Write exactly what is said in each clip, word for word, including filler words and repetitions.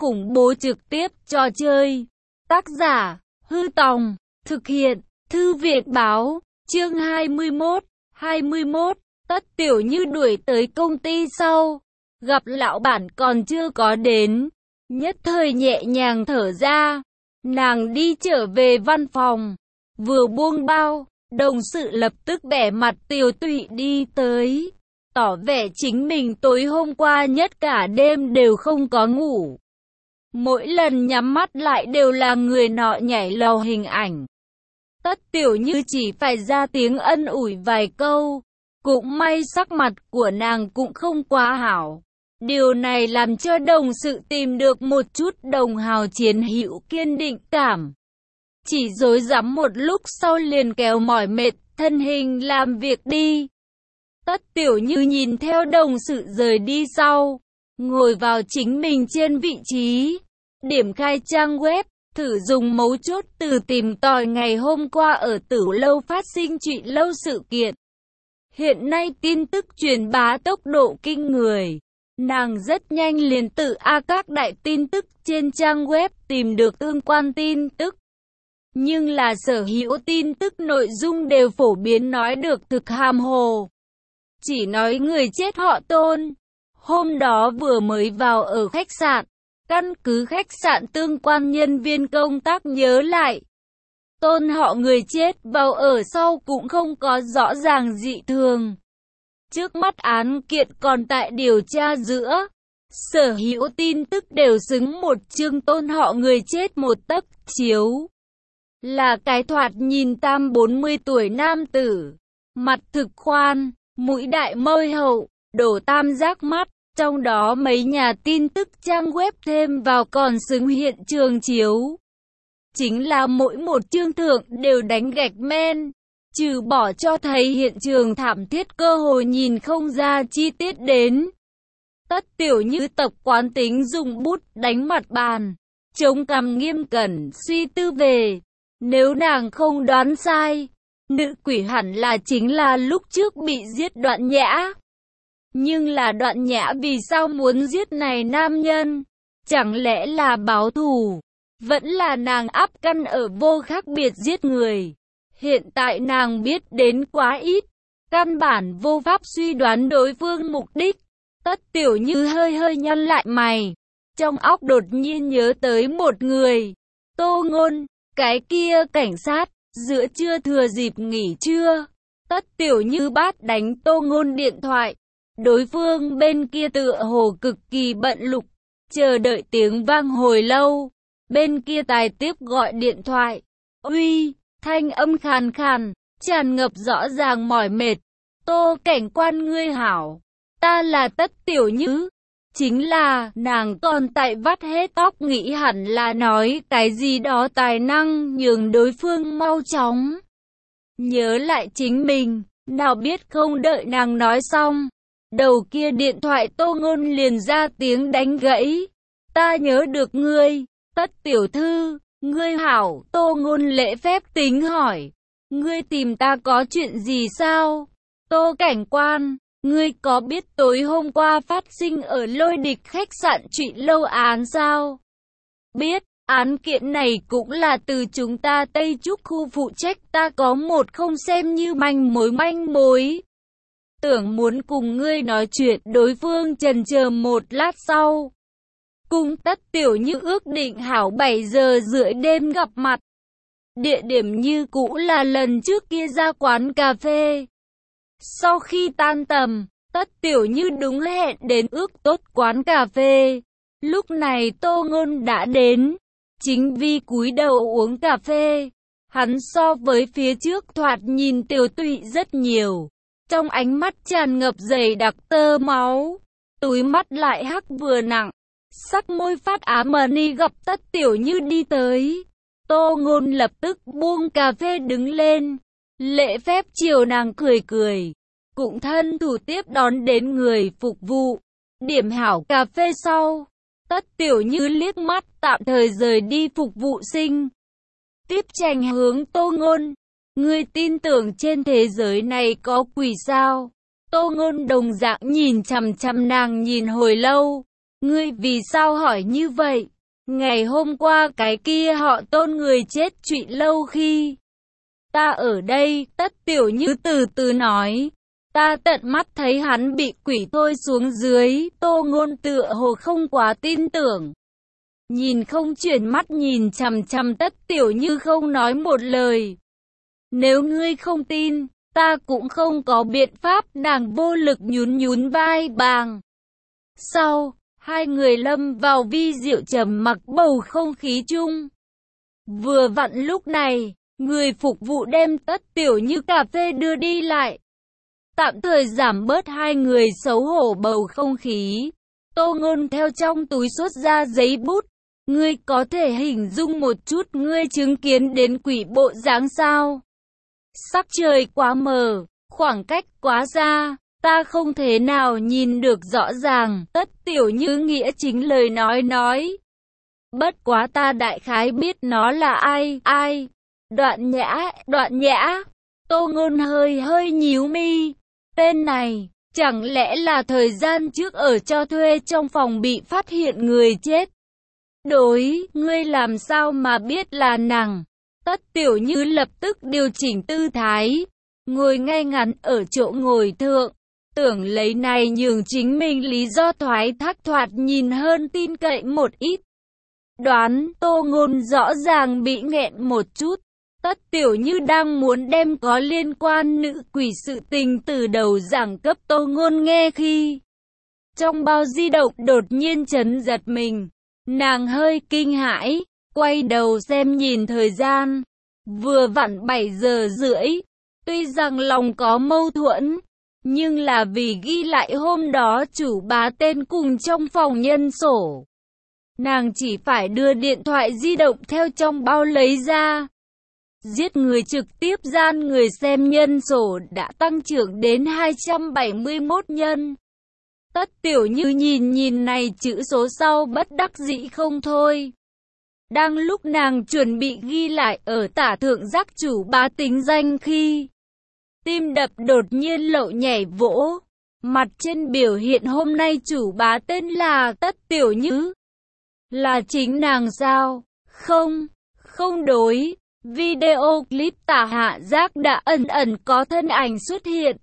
khủng bố trực tiếp trò chơi. Tác giả, Hư Tòng, thực hiện, Thư viện Báo, chương hai mươi mốt, hai mươi mốt, Tất Tiểu Như đuổi tới công ty sau, gặp lão bản còn chưa có đến, nhất thời nhẹ nhàng thở ra, nàng đi trở về văn phòng, vừa buông bao, đồng sự lập tức bẻ mặt tiều tụy đi tới, tỏ vẻ chính mình tối hôm qua nhất cả đêm đều không có ngủ. Mỗi lần nhắm mắt lại đều là người nọ nhảy lầu hình ảnh. Tất Tiểu Như chỉ phải ra tiếng ân ủi vài câu, cũng may sắc mặt của nàng cũng không quá hảo. Điều này làm cho đồng sự tìm được một chút đồng hào chiến hữu kiên định cảm. Chỉ rối rắm một lúc sau liền kéo mỏi mệt, thân hình làm việc đi. Tất Tiểu Như nhìn theo đồng sự rời đi sau, ngồi vào chính mình trên vị trí, điểm khai trang web, thử dùng mấu chốt từ tìm tòi ngày hôm qua ở Tử Lâu phát sinh chuyện lâu sự kiện. Hiện nay tin tức truyền bá tốc độ kinh người. Nàng rất nhanh liền tự a các đại tin tức trên trang web tìm được tương quan tin tức. Nhưng là sở hữu tin tức nội dung đều phổ biến nói được thực hàm hồ. Chỉ nói người chết họ Tôn. Hôm đó vừa mới vào ở khách sạn. Căn cứ khách sạn tương quan nhân viên công tác nhớ lại. Tôn họ người chết vào ở sau cũng không có rõ ràng dị thường. Trước mắt án kiện còn tại điều tra giữa. Sở hữu tin tức đều xứng một chương Tôn họ người chết một tấc chiếu. Là cái thoạt nhìn tam bốn mươi tuổi nam tử. Mặt thực khoan, mũi đại môi hậu, đổ tam giác mắt. Trong đó mấy nhà tin tức trang web thêm vào còn xứng hiện trường chiếu. Chính là mỗi một chương thượng đều đánh gạch men. Trừ bỏ cho thấy hiện trường thảm thiết cơ hội nhìn không ra chi tiết đến. Tất Tiểu Như tập quán tính dùng bút đánh mặt bàn. Chống cằm nghiêm cẩn suy tư về. Nếu nàng không đoán sai, nữ quỷ hẳn là chính là lúc trước bị giết Đoạn Nhã. Nhưng là Đoạn Nhã vì sao muốn giết này nam nhân? Chẳng lẽ là báo thù? Vẫn là nàng áp căn ở vô khác biệt giết người. Hiện tại nàng biết đến quá ít. Căn bản vô pháp suy đoán đối phương mục đích. Tất Tiểu Như hơi hơi nhăn lại mày. Trong óc đột nhiên nhớ tới một người. Tô Ngôn, cái kia cảnh sát, giữa trưa thừa dịp nghỉ trưa. Tất Tiểu Như bắt đánh Tô Ngôn điện thoại. Đối phương bên kia tựa hồ cực kỳ bận lục, chờ đợi tiếng vang hồi lâu. Bên kia tài tiếp gọi điện thoại. Uy, thanh âm khàn khàn, tràn ngập rõ ràng mỏi mệt. Tô cảnh quan ngươi hảo, ta là Tất Tiểu Như. Chính là, nàng còn tại vắt hết tóc nghĩ hẳn là nói cái gì đó tài năng nhường đối phương mau chóng nhớ lại chính mình, nào biết không đợi nàng nói xong. Đầu kia điện thoại Tô Ngôn liền ra tiếng đánh gãy. Ta nhớ được ngươi, Tất tiểu thư, ngươi hảo. Tô Ngôn lễ phép tính hỏi. Ngươi tìm ta có chuyện gì sao? Tô cảnh quan, ngươi có biết tối hôm qua phát sinh ở Lôi Địch khách sạn chuyện lâu án sao? Biết, án kiện này cũng là từ chúng ta Tây Trúc khu phụ trách, ta có một không xem như manh mối manh mối. Tưởng muốn cùng ngươi nói chuyện, đối phương chần chờ một lát sau. Cùng Tất Tiểu Như ước định hảo bảy giờ rưỡi đêm gặp mặt. Địa điểm như cũ là lần trước kia ra quán cà phê. Sau khi tan tầm, Tất Tiểu Như đúng hẹn đến ước tốt quán cà phê. Lúc này Tô Ngôn đã đến. Chính vì cúi đầu uống cà phê, hắn so với phía trước thoạt nhìn tiều tụy rất nhiều. Trong ánh mắt tràn ngập dày đặc tơ máu, túi mắt lại hắc vừa nặng, sắc môi phát ám mani gặp Tất Tiểu Như đi tới. Tô Ngôn lập tức buông cà phê đứng lên, lễ phép chiều nàng cười cười, cũng thân thủ tiếp đón đến người phục vụ. Điểm hảo cà phê sau, Tất Tiểu Như liếc mắt tạm thời rời đi phục vụ sinh. Tiếp tranh hướng Tô Ngôn. Ngươi tin tưởng trên thế giới này có quỷ sao? Tô Ngôn đồng dạng nhìn chằm chằm nàng nhìn hồi lâu. Ngươi vì sao hỏi như vậy? Ngày hôm qua cái kia họ Tôn người chết trụy lâu khi ta ở đây, Tất Tiểu Như từ từ nói. Ta tận mắt thấy hắn bị quỷ thôi xuống dưới, Tô Ngôn tựa hồ không quá tin tưởng. Nhìn không chuyển mắt nhìn chằm chằm Tất Tiểu Như không nói một lời. Nếu ngươi không tin, ta cũng không có biện pháp, nàng vô lực nhún nhún vai bàng. Sau, hai người lâm vào vi diệu trầm mặc bầu không khí chung. Vừa vặn lúc này, người phục vụ đem Tất Tiểu Như cà phê đưa đi lại. Tạm thời giảm bớt hai người xấu hổ bầu không khí. Tô Ngôn theo trong túi xuất ra giấy bút. Ngươi có thể hình dung một chút ngươi chứng kiến đến quỷ bộ dáng sao? Sắc trời quá mờ, khoảng cách quá xa, ta không thể nào nhìn được rõ ràng. Tất Tiểu Như nghĩa chính lời nói nói. Bất quá ta đại khái biết nó là ai, ai? Đoạn Nhã, Đoạn Nhã. Tô Ngôn hơi hơi nhíu mi. Tên này, chẳng lẽ là thời gian trước ở cho thuê trong phòng bị phát hiện người chết? Đối, ngươi làm sao mà biết là nàng? Tất Tiểu Như lập tức điều chỉnh tư thái, ngồi ngay ngắn ở chỗ ngồi thượng, tưởng lấy này nhường chính mình lý do thoái thác thoạt nhìn hơn tin cậy một ít. Đoán Tô Ngôn rõ ràng bị nghẹn một chút. Tất Tiểu Như đang muốn đem có liên quan nữ quỷ sự tình từ đầu giảng cấp Tô Ngôn nghe khi trong bao di động đột nhiên chấn giật mình. Nàng hơi kinh hãi, quay đầu xem nhìn thời gian, vừa vặn bảy giờ rưỡi. Tuy rằng lòng có mâu thuẫn, nhưng là vì ghi lại hôm đó chủ bá tên cùng trong phòng nhân sổ. Nàng chỉ phải đưa điện thoại di động theo trong bao lấy ra. Giết người trực tiếp gian người xem nhân sổ đã tăng trưởng đến hai trăm bảy mươi mốt nhân. Tất Tiểu Như nhìn nhìn này chữ số sau bất đắc dĩ không thôi. Đang lúc nàng chuẩn bị ghi lại ở tả thượng giác chủ bá tính danh khi tim đập đột nhiên lậu nhảy vỗ. Mặt trên biểu hiện hôm nay chủ bá tên là Tất Tiểu Như. Là chính nàng sao? Không, không đối. Video clip tả hạ giác đã ẩn ẩn có thân ảnh xuất hiện.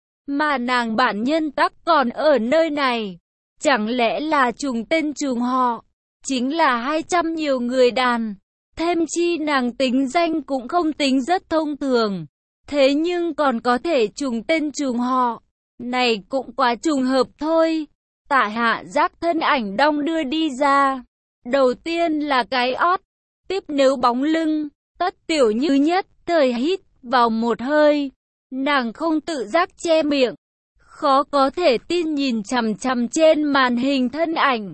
Mà nàng bản nhân tắc còn ở nơi này. Chẳng lẽ là trùng tên trùng họ? Chính là hai trăm nhiều người đàn. Thêm chi nàng tính danh cũng không tính rất thông thường. Thế nhưng còn có thể trùng tên trùng họ. Này cũng quá trùng hợp thôi. Tả hạ giác thân ảnh đong đưa đi ra. Đầu tiên là cái ót. Tiếp nếu bóng lưng. Tất Tiểu Như nhất thời hít vào một hơi. Nàng không tự giác che miệng. Khó có thể tin nhìn chằm chằm trên màn hình thân ảnh.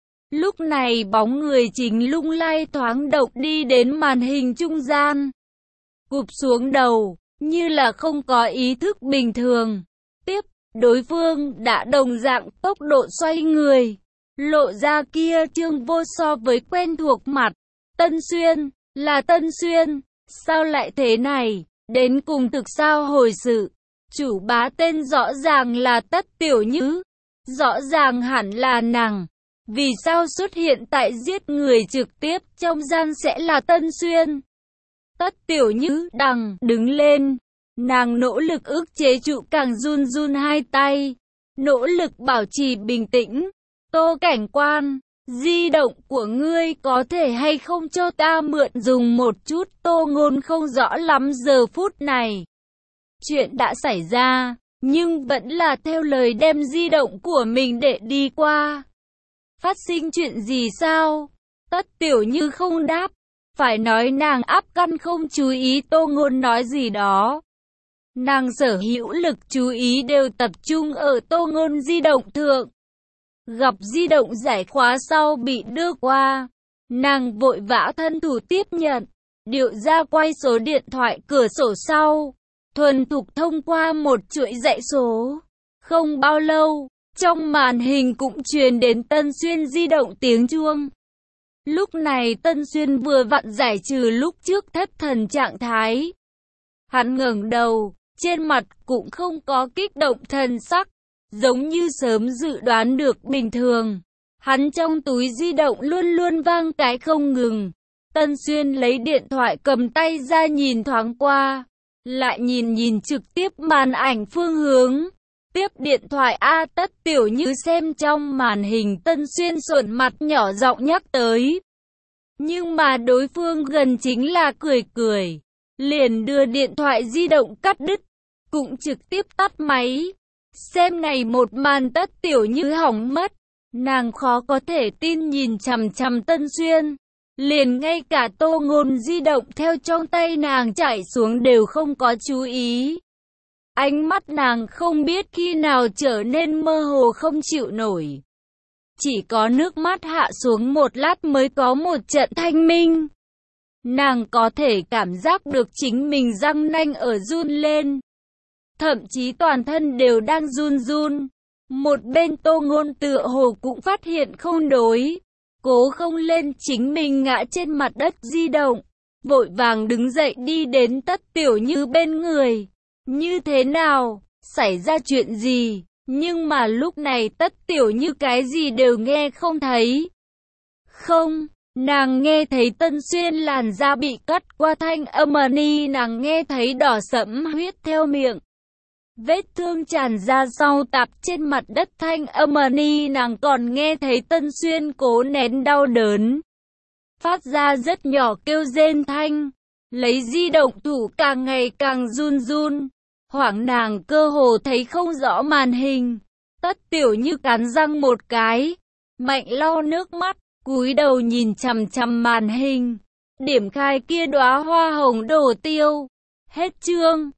Lúc này bóng người chính lung lay thoáng động đi đến màn hình trung gian. Cụp xuống đầu, như là không có ý thức bình thường. Tiếp, đối phương đã đồng dạng tốc độ xoay người. Lộ ra kia trương vô so với quen thuộc mặt. Tân Xuyên, là Tân Xuyên, sao lại thế này? Đến cùng thực sao hồi sự? Chủ bá tên rõ ràng là Tất Tiểu Như. Rõ ràng hẳn là nàng. Vì sao xuất hiện tại giết người trực tiếp trong gian sẽ là Tân Xuyên? Tất Tiểu Như đằng đứng lên. Nàng nỗ lực ức chế trụ càng run run hai tay. Nỗ lực bảo trì bình tĩnh. Tô cảnh quan, di động của ngươi có thể hay không cho ta mượn dùng một chút? Tô Ngôn không rõ lắm giờ phút này. Chuyện đã xảy ra, nhưng vẫn là theo lời đem di động của mình để đi qua. Phát sinh chuyện gì sao? Tất Tiểu Như không đáp. Phải nói nàng áp căn không chú ý Tô Ngôn nói gì đó. Nàng sở hữu lực chú ý đều tập trung ở Tô Ngôn di động thượng. Gặp di động giải khóa sau bị đưa qua. Nàng vội vã thân thủ tiếp nhận. Điệu ra quay số điện thoại cửa sổ sau. Thuần thục thông qua một chuỗi dãy số. Không bao lâu, trong màn hình cũng truyền đến Tân Xuyên di động tiếng chuông. Lúc này Tân Xuyên vừa vặn giải trừ lúc trước thất thần trạng thái. Hắn ngẩng đầu, trên mặt cũng không có kích động thần sắc, giống như sớm dự đoán được bình thường. Hắn trong túi di động luôn luôn vang cái không ngừng. Tân Xuyên lấy điện thoại cầm tay ra nhìn thoáng qua, lại nhìn nhìn trực tiếp màn ảnh phương hướng. Tiếp điện thoại a Tất Tiểu Như xem trong màn hình Tân Xuyên sượn mặt nhỏ giọng nhắc tới. Nhưng mà đối phương gần chính là cười cười, liền đưa điện thoại di động cắt đứt, cũng trực tiếp tắt máy. Xem này một màn Tất Tiểu Như hỏng mất, nàng khó có thể tin nhìn chằm chằm Tân Xuyên, liền ngay cả Tô Ngôn di động theo trong tay nàng chảy xuống đều không có chú ý. Ánh mắt nàng không biết khi nào trở nên mơ hồ không chịu nổi. Chỉ có nước mắt hạ xuống một lát mới có một trận thanh minh. Nàng có thể cảm giác được chính mình răng nanh ở run lên. Thậm chí toàn thân đều đang run run. Một bên Tô Ngôn tựa hồ cũng phát hiện không đối. Cố không lên chính mình ngã trên mặt đất di động. Vội vàng đứng dậy đi đến Tất Tiểu Như bên người. Như thế nào? Xảy ra chuyện gì? Nhưng mà lúc này Tất Tiểu Như cái gì đều nghe không thấy. Không, nàng nghe thấy Tân Xuyên làn da bị cắt qua thanh âm ni, nàng nghe thấy đỏ sẫm huyết theo miệng. Vết thương tràn ra sau tạp trên mặt đất thanh âm ni, nàng còn nghe thấy Tân Xuyên cố nén đau đớn, phát ra rất nhỏ kêu rên thanh, lấy di động thủ càng ngày càng run run. Hoảng nàng cơ hồ thấy không rõ màn hình. Tất Tiểu Như cắn răng một cái, mạnh lau nước mắt, cúi đầu nhìn chằm chằm màn hình. Điểm khai kia đóa hoa hồng đổ tiêu. Hết chương.